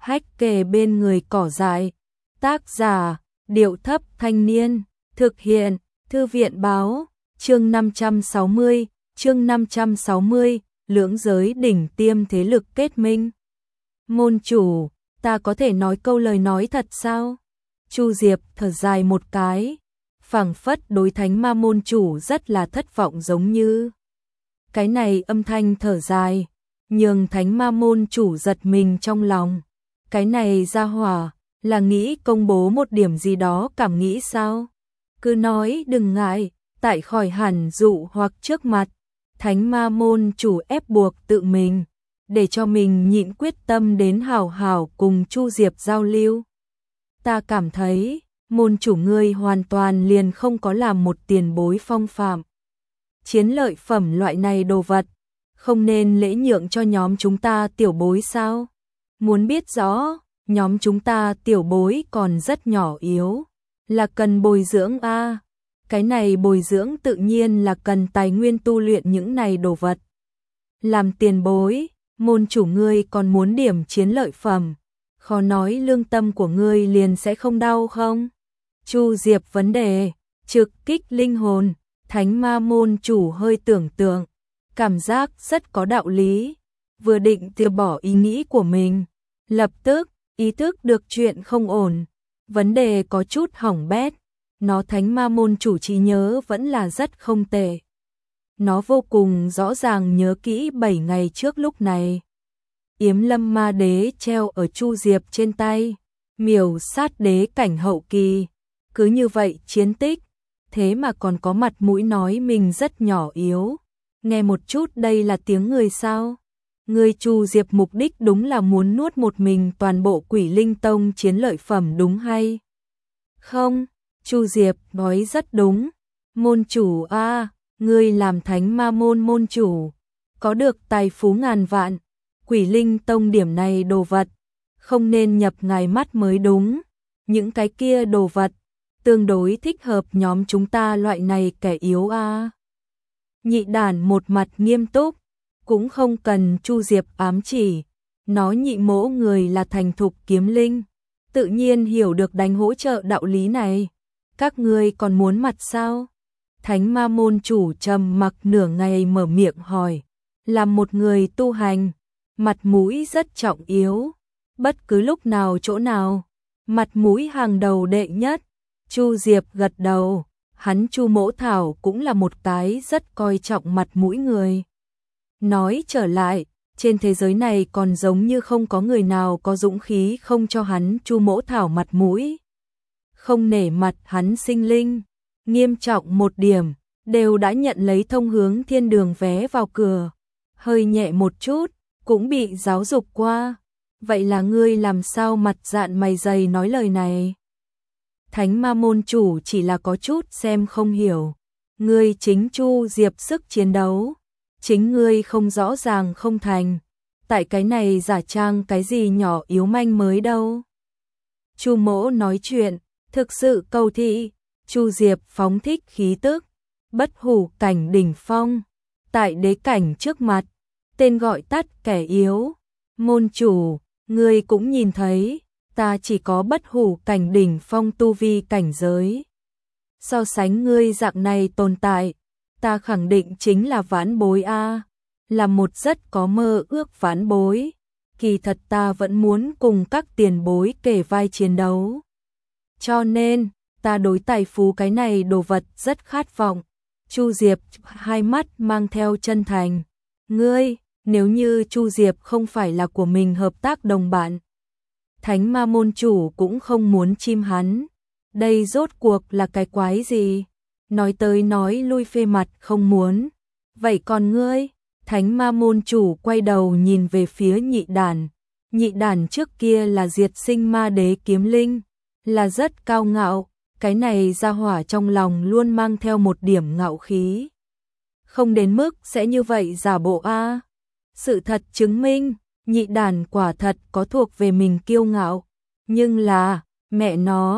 hách kề bên người cỏ dại. Tác giả, Điệu Thấp Thanh Niên. Thực hiện, Thư viện báo. Chương 560, lưỡng giới đỉnh tiêm thế lực kết minh. Môn chủ, ta có thể nói câu lời nói thật sao? Chu Diệp thở dài một cái, phảng phất đối Thánh Ma môn chủ rất là thất vọng giống như. Cái này âm thanh thở dài, nhường Thánh Ma môn chủ giật mình trong lòng. Cái này ra hỏa, là nghĩ công bố một điểm gì đó cảm nghĩ sao? Cứ nói đừng ngại, tại khỏi hẳn dụ hoặc trước mặt. Thánh Ma môn chủ ép buộc tự mình, để cho mình nhịn quyết tâm đến hảo hảo cùng Chu Diệp giao lưu. Ta cảm thấy, môn chủ ngươi hoàn toàn liền không có làm một tiền bối phong phạm. Chiến lợi phẩm loại này đồ vật, không nên lễ nhượng cho nhóm chúng ta tiểu bối sao? Muốn biết rõ, nhóm chúng ta tiểu bối còn rất nhỏ yếu, là cần bồi dưỡng a. Cái này bồi dưỡng tự nhiên là cần tài nguyên tu luyện những này đồ vật. Làm tiền bối, môn chủ ngươi còn muốn điểm chiến lợi phẩm, khó nói lương tâm của ngươi liền sẽ không đau không? Chu Diệp vấn đề, trực kích linh hồn, Thánh Ma môn chủ hơi tưởng tượng, cảm giác rất có đạo lý, vừa định từ bỏ ý nghĩ của mình, lập tức ý thức được chuyện không ổn, vấn đề có chút hỏng bét, nó Thánh Ma môn chủ trí nhớ vẫn là rất không tệ. Nó vô cùng rõ ràng nhớ kỹ 7 ngày trước lúc này. Yếm Lâm Ma Đế treo ở Chu Diệp trên tay, miểu sát đế cảnh hậu kỳ, cứ như vậy chiến tích, thế mà còn có mặt mũi nói mình rất nhỏ yếu. Nghe một chút đây là tiếng người sao? Người Chu Diệp mục đích đúng là muốn nuốt một mình toàn bộ Quỷ Linh Tông chiến lợi phẩm đúng hay? Không, Chu Diệp nói rất đúng. Môn chủ a, ngươi làm Thánh Ma môn môn chủ, có được tài phú ngàn vạn, Quỷ Linh Tông điểm này đồ vật, không nên nhập ngài mắt mới đúng. Những cái kia đồ vật, tương đối thích hợp nhóm chúng ta loại này kẻ yếu a. Nhị đàn một mặt nghiêm túc, cũng không cần Chu Diệp ám chỉ, nói nhị mỗ người là thành thục kiếm linh, tự nhiên hiểu được đánh hỗ trợ đạo lý này. Các ngươi còn muốn mặt sao? Thánh Ma môn chủ trầm mặc nửa ngày mở miệng hỏi, làm một người tu hành, mặt mũi rất trọng yếu, bất cứ lúc nào chỗ nào, mặt mũi hàng đầu đệ nhất. Chu Diệp gật đầu, hắn Chu Mỗ Thảo cũng là một cái rất coi trọng mặt mũi người. Nói trở lại, trên thế giới này còn giống như không có người nào có dũng khí không cho hắn Chu Mỗ Thảo mặt mũi. Không nể mặt hắn sinh linh, nghiêm trọng một điểm, đều đã nhận lấy thông hướng thiên đường vé vào cửa. Hơi nhẹ một chút, cũng bị giáo dục qua. Vậy là ngươi làm sao mặt dạn mày dày nói lời này? Thánh Ma môn chủ chỉ là có chút xem không hiểu. Ngươi chính Chu Diệp sức chiến đấu, chính ngươi không rõ ràng không thành. Tại cái này giả trang cái gì nhỏ yếu manh mới đâu. Chu Mỗ nói chuyện, thực sự cầu thị. Chu Diệp phóng thích khí tức, bất hủ cảnh đỉnh phong, tại đế cảnh trước mặt, tên gọi tắt kẻ yếu. Môn chủ, ngươi cũng nhìn thấy, ta chỉ có bất hủ cảnh đỉnh phong tu vi cảnh giới. So sánh ngươi dạng này tồn tại, ta khẳng định chính là vãn bối a, là một rất có mơ ước vãn bối. Kỳ thật ta vẫn muốn cùng các tiền bối kể vai chiến đấu. Cho nên, ta đối tài phú cái này đồ vật rất khát vọng. Chu Diệp hai mắt mang theo chân thành. Ngươi, nếu như Chu Diệp không phải là của mình hợp tác đồng bạn, Thánh Ma môn chủ cũng không muốn chim hắn. Đây rốt cuộc là cái quái gì? Nói tới nói lui phê mặt không muốn. Vậy còn ngươi? Thánh Ma môn chủ quay đầu nhìn về phía nhị đàn. Nhị đàn trước kia là diệt sinh ma đế kiếm linh, là rất cao ngạo. Cái này ra hỏa trong lòng luôn mang theo một điểm ngạo khí. Không đến mức sẽ như vậy giả bộ a. Sự thật chứng minh, nhị đàn quả thật có thuộc về mình kiêu ngạo. Nhưng là, mẹ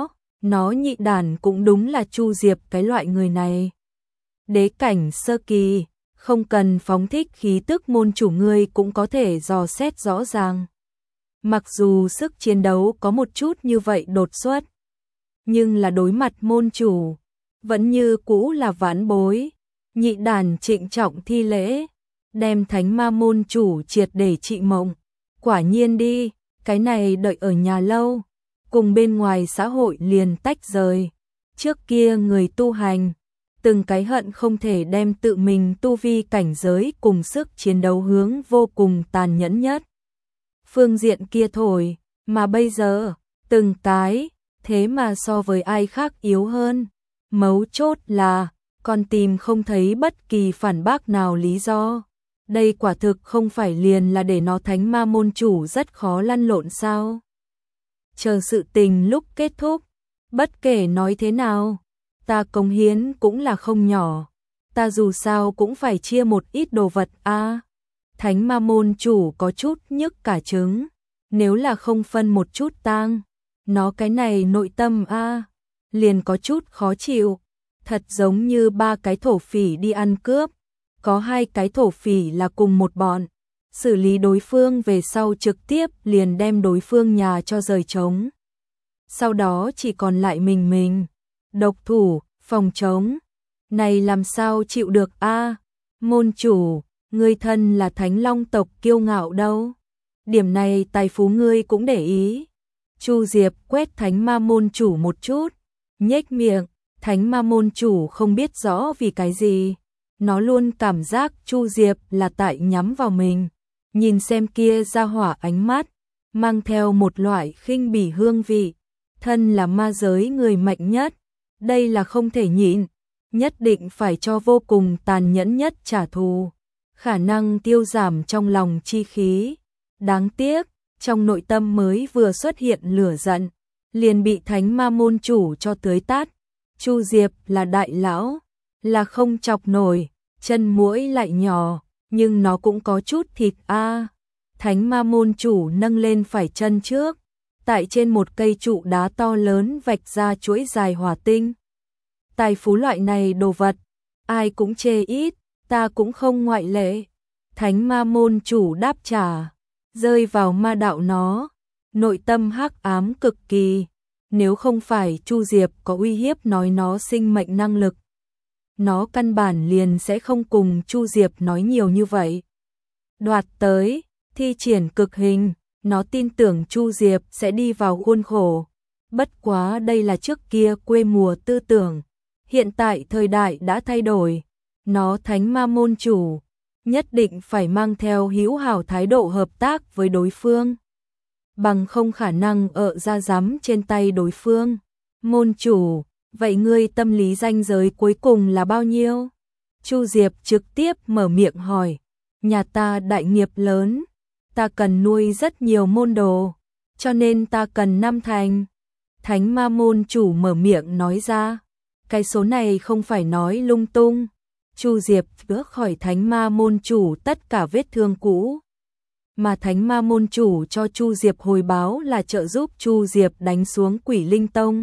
nó nhị đàn cũng đúng là Chu Diệp cái loại người này. Đế cảnh sơ kỳ, không cần phóng thích khí tức môn chủ ngươi cũng có thể dò xét rõ ràng. Mặc dù sức chiến đấu có một chút như vậy đột xuất, nhưng là đối mặt môn chủ, vẫn như cũ là vãn bối. Nhị đàn trịnh trọng thi lễ, đem thánh ma môn chủ triệt để trị mộng. Quả nhiên đi, cái này đợi ở nhà lâu, cùng bên ngoài xã hội liền tách rời. Trước kia người tu hành, từng cái hận không thể đem tự mình tu vi cảnh giới cùng sức chiến đấu hướng vô cùng tàn nhẫn nhất phương diện kia thổi, mà bây giờ, từng cái, thế mà so với ai khác yếu hơn. Mấu chốt là, còn tìm không thấy bất kỳ phản bác nào lý do. Đây quả thực không phải liền là để nó thánh ma môn chủ rất khó lăn lộn sao. Chờ sự tình lúc kết thúc, bất kể nói thế nào, ta cống hiến cũng là không nhỏ. Ta dù sao cũng phải chia một ít đồ vật a. Thánh ma môn chủ có chút nhức cả trứng, nếu là không phân một chút tang, nó cái này nội tâm a, liền có chút khó chịu, thật giống như ba cái thổ phỉ đi ăn cướp, có hai cái thổ phỉ là cùng một bọn, xử lý đối phương về sau trực tiếp liền đem đối phương nhà cho rời trống. Sau đó chỉ còn lại mình, độc thủ, phòng trống, này làm sao chịu được a? Môn chủ, ngươi thân là Thánh Long tộc kiêu ngạo đâu. Điểm này tài phú ngươi cũng để ý. Chu Diệp quét thánh ma môn chủ một chút, nhếch miệng, thánh ma môn chủ không biết rõ vì cái gì. Nó luôn cảm giác Chu Diệp là tại nhắm vào mình. Nhìn xem kia ra hỏa ánh mắt, mang theo một loại khinh bỉ hương vị. Thân là ma giới người mạnh nhất, đây là không thể nhịn, nhất định phải cho vô cùng tàn nhẫn nhất trả thù. Khả năng tiêu giảm trong lòng chi khí. Đáng tiếc, trong nội tâm mới vừa xuất hiện lửa giận, liền bị thánh ma môn chủ cho tưới tát. Chu Diệp là đại lão, là không chọc nổi, chân muỗi lại nhỏ, nhưng nó cũng có chút thịt a. Thánh ma môn chủ nâng lên phải chân trước, tại trên một cây trụ đá to lớn vạch ra chuỗi dài hỏa tinh. Tài phú loại này đồ vật, ai cũng chê ít, ta cũng không ngoại lệ. Thánh ma môn chủ đáp trả, rơi vào ma đạo nó, nội tâm hắc ám cực kỳ. Nếu không phải Chu Diệp có uy hiếp nói nó sinh mệnh năng lực, nó căn bản liền sẽ không cùng Chu Diệp nói nhiều như vậy. Đoạt tới, thi triển cực hình, nó tin tưởng Chu Diệp sẽ đi vào khuôn khổ. Bất quá đây là trước kia quê mùa tư tưởng, hiện tại thời đại đã thay đổi. Nó thánh ma môn chủ, nhất định phải mang theo hữu hảo thái độ hợp tác với đối phương, bằng không khả năng ra dám trên tay đối phương. Môn chủ, vậy ngươi tâm lý ranh giới cuối cùng là bao nhiêu? Chu Diệp trực tiếp mở miệng hỏi. Nhà ta đại nghiệp lớn, ta cần nuôi rất nhiều môn đồ, cho nên ta cần 5 thành. Thánh ma môn chủ mở miệng nói ra. Cái số này không phải nói lung tung. Chu Diệp chữa khỏi thánh ma môn chủ tất cả vết thương cũ. Mà thánh ma môn chủ cho Chu Diệp hồi báo là trợ giúp Chu Diệp đánh xuống Quỷ Linh Tông.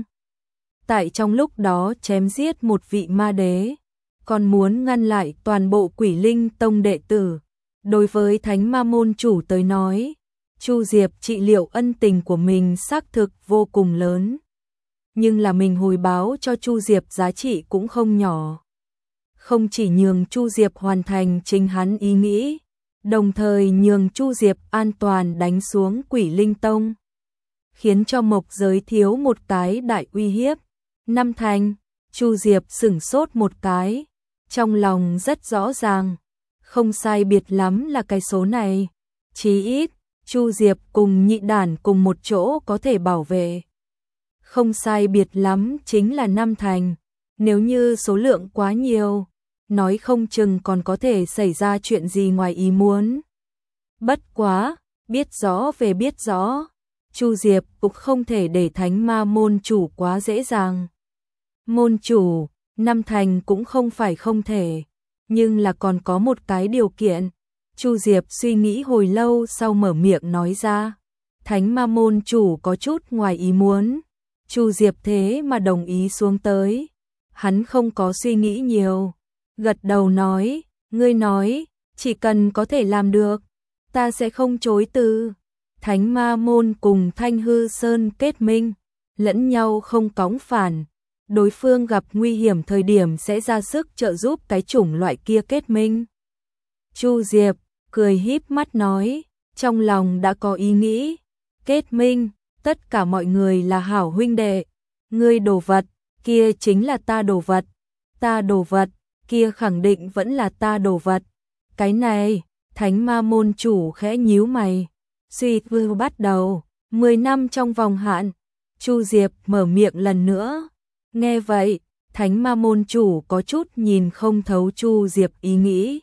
Tại trong lúc đó chém giết một vị ma đế, còn muốn ngăn lại toàn bộ Quỷ Linh Tông đệ tử. Đối với thánh ma môn chủ tới nói, Chu Diệp trị liệu ân tình của mình xác thực vô cùng lớn. Nhưng là mình hồi báo cho Chu Diệp giá trị cũng không nhỏ. Không chỉ nhường Chu Diệp hoàn thành chính hắn ý nghĩ, đồng thời nhường Chu Diệp an toàn đánh xuống Quỷ Linh Tông, khiến cho mộc giới thiếu một cái đại uy hiếp. 5 thành, Chu Diệp sửng sốt một cái, trong lòng rất rõ ràng, không sai biệt lắm là cái số này, chí ít Chu Diệp cùng nhị đản cùng một chỗ có thể bảo vệ. Không sai biệt lắm chính là 5 thành, nếu như số lượng quá nhiều, nói không chừng còn có thể xảy ra chuyện gì ngoài ý muốn. Bất quá, biết rõ về biết rõ, Chu Diệp cũng không thể để thánh ma môn chủ quá dễ dàng. Môn chủ, 5 thành cũng không phải không thể, nhưng là còn có một cái điều kiện. Chu Diệp suy nghĩ hồi lâu sau mở miệng nói ra. Thánh ma môn chủ có chút ngoài ý muốn. Chu Diệp thế mà đồng ý xuống tới. Hắn không có suy nghĩ nhiều, gật đầu nói, ngươi nói, chỉ cần có thể làm được, ta sẽ không chối từ. Thánh Ma Môn cùng Thanh Hư Sơn kết minh, lẫn nhau không cõng phản. Đối phương gặp nguy hiểm thời điểm sẽ ra sức trợ giúp cái chủng loại kia kết minh. Chu Diệp cười híp mắt nói, trong lòng đã có ý nghĩ, kết minh, tất cả mọi người là hảo huynh đệ, ngươi đồ vật, kia chính là ta đồ vật, ta đồ vật, kia khẳng định vẫn là ta đồ vật. Cái này, Thánh Ma Môn chủ khẽ nhíu mày, suy vừa bắt đầu, 10 năm trong vòng hạn. Chu Diệp mở miệng lần nữa. Nghe vậy, Thánh Ma Môn chủ có chút nhìn không thấu Chu Diệp ý nghĩ.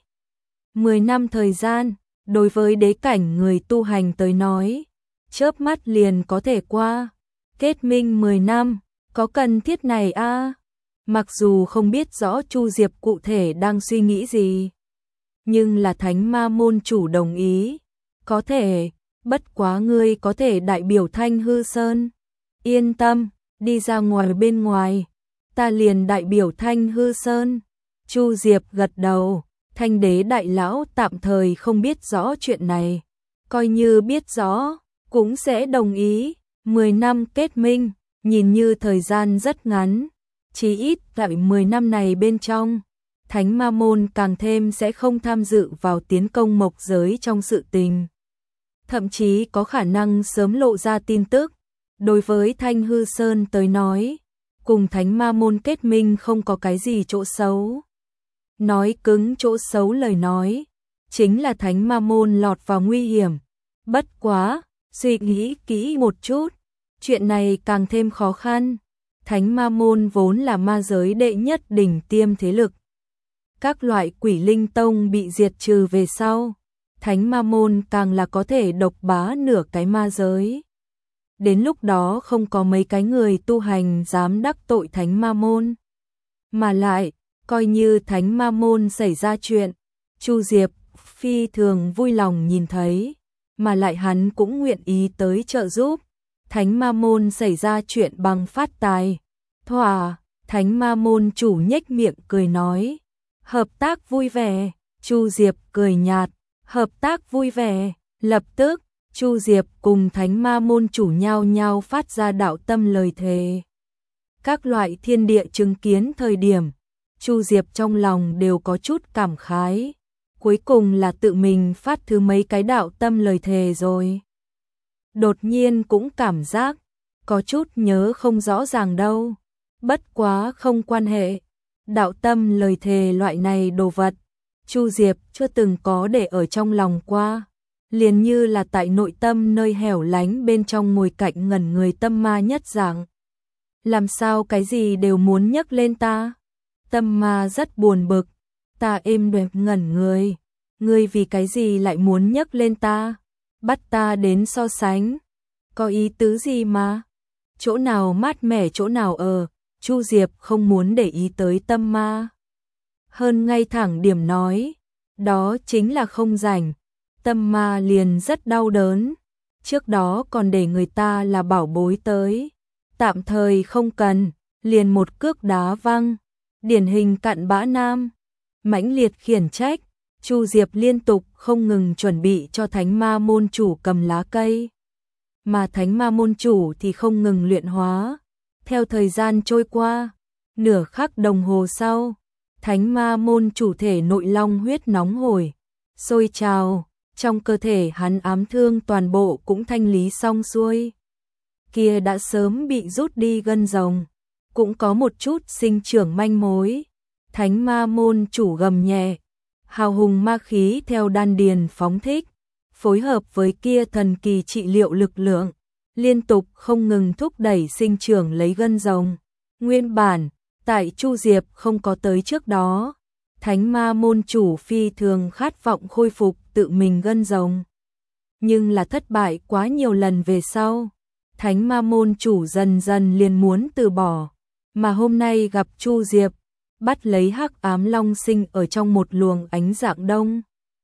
10 năm thời gian, đối với đế cảnh người tu hành tới nói, chớp mắt liền có thể qua. Kết minh 10 năm, có cần thiết này a? Mặc dù không biết rõ Chu Diệp cụ thể đang suy nghĩ gì, nhưng là Thánh Ma Môn chủ đồng ý. Có thể, bất quá ngươi có thể đại biểu Thanh Hư Sơn. Yên tâm, đi ra ngoài bên ngoài, ta liền đại biểu Thanh Hư Sơn. Chu Diệp gật đầu, Thanh đế đại lão tạm thời không biết rõ chuyện này. Coi như biết rõ, cũng sẽ đồng ý. 10 năm kết minh, nhìn như thời gian rất ngắn. Chí ít tại 10 năm này bên trong, Thánh Ma Môn càng thêm sẽ không tham dự vào tiến công mộc giới trong sự tình. Thậm chí có khả năng sớm lộ ra tin tức. Đối với Thanh Hư Sơn tới nói, cùng Thánh Ma Môn kết minh không có cái gì chỗ xấu. Nói cứng chỗ xấu lời nói, chính là Thánh Ma Môn lọt vào nguy hiểm. Bất quá, suy nghĩ kỹ một chút, chuyện này càng thêm khó khăn. Thánh Ma Môn vốn là ma giới đệ nhất đỉnh tiêm thế lực. Các loại quỷ linh tông bị diệt trừ về sau, Thánh Ma Môn càng là có thể độc bá nửa cái ma giới. Đến lúc đó không có mấy cái người tu hành dám đắc tội Thánh Ma Môn. Mà lại, coi như Thánh Ma Môn xảy ra chuyện, Chu Diệp phi thường vui lòng nhìn thấy, mà lại hắn cũng nguyện ý tới trợ giúp. Thánh Ma Môn xảy ra chuyện bằng phát tài. Thỏa, Thánh Ma Môn chủ nhếch miệng cười nói, hợp tác vui vẻ. Chu Diệp cười nhạt, hợp tác vui vẻ. Lập tức, Chu Diệp cùng Thánh Ma Môn chủ nhau nhau phát ra đạo tâm lời thề. Các loại thiên địa chứng kiến thời điểm, Chu Diệp trong lòng đều có chút cảm khái. Cuối cùng là tự mình phát thứ mấy cái đạo tâm lời thề rồi. Đột nhiên cũng cảm giác, có chút nhớ không rõ ràng đâu. Bất quá không quan hệ. Đạo tâm lời thề loại này đồ vật, Chu Diệp chưa từng có để ở trong lòng qua. Liền như là tại nội tâm nơi hẻo lánh bên trong ngồi cạnh ngẩn người tâm ma nhất dạng. Làm sao cái gì đều muốn nhấc lên ta? Tâm ma rất buồn bực. Ta êm đềm ngẩn người. Ngươi vì cái gì lại muốn nhấc lên ta? Bắt ta đến so sánh. Có ý tứ gì mà? Chỗ nào mát mẻ chỗ nào ở? Chu Diệp không muốn để ý tới tâm ma. Hơn ngay thẳng điểm nói. Đó chính là không rảnh. Tâm ma liền rất đau đớn. Trước đó còn để người ta là bảo bối tới. Tạm thời không cần. Liền một cước đá văng. Điển hình cặn bã nam. Mãnh liệt khiển trách. Chu Diệp liên tục không ngừng chuẩn bị cho Thánh Ma Môn chủ cầm lá cây. Mà Thánh Ma Môn chủ thì không ngừng luyện hóa. Theo thời gian trôi qua, nửa khắc đồng hồ sau, Thánh Ma Môn chủ thể nội long huyết nóng hổi, sôi trào, trong cơ thể hắn ám thương toàn bộ cũng thanh lý xong xuôi. Kia đã sớm bị rút đi gân rồng, cũng có một chút sinh trưởng manh mối. Thánh Ma Môn chủ gầm nhẹ, hào hùng ma khí theo đan điền phóng thích, phối hợp với kia thần kỳ trị liệu lực lượng, liên tục không ngừng thúc đẩy sinh trưởng lấy gân rồng. Nguyên bản, tại Chu Diệp không có tới trước đó, Thánh Ma Môn chủ phi thường khát vọng khôi phục tự mình gân rồng. Nhưng là thất bại quá nhiều lần về sau, Thánh Ma Môn chủ dần dần liền muốn từ bỏ, mà hôm nay gặp Chu Diệp, bắt lấy hắc ám long sinh ở trong một luồng ánh dạng đông.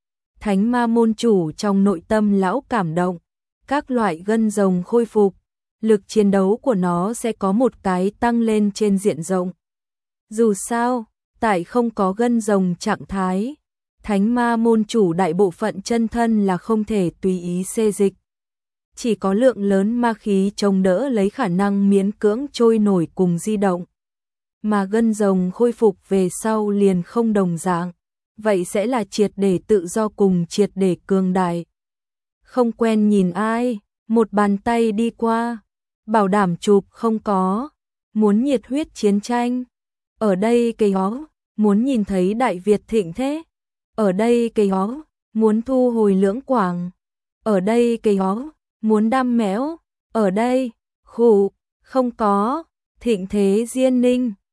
Thánh Ma Môn chủ trong nội tâm lão cảm động, các loại gân rồng khôi phục, lực chiến đấu của nó sẽ có một cái tăng lên trên diện rộng. Dù sao, tại không có gân rồng trạng thái, Thánh Ma Môn chủ đại bộ phận chân thân là không thể tùy ý xê dịch. chỉ có lượng lớn ma khí chống đỡ lấy khả năng miễn cưỡng trôi nổi cùng di động. Mà gân rồng khôi phục về sau liền không đồng dạng, vậy sẽ là triệt để tự do cùng triệt để cường đại. Không quen nhìn ai, một bàn tay đi qua, bảo đảm chụp không có, muốn nhiệt huyết chiến tranh. Ở đây cây hó, muốn nhìn thấy Đại Việt thịnh thế. Ở đây cây hó, muốn thu hồi Lưỡng Quảng. Ở đây cây hó, muốn đam mẽo. Ở đây, khủ, không có, thịnh thế Diên Ninh.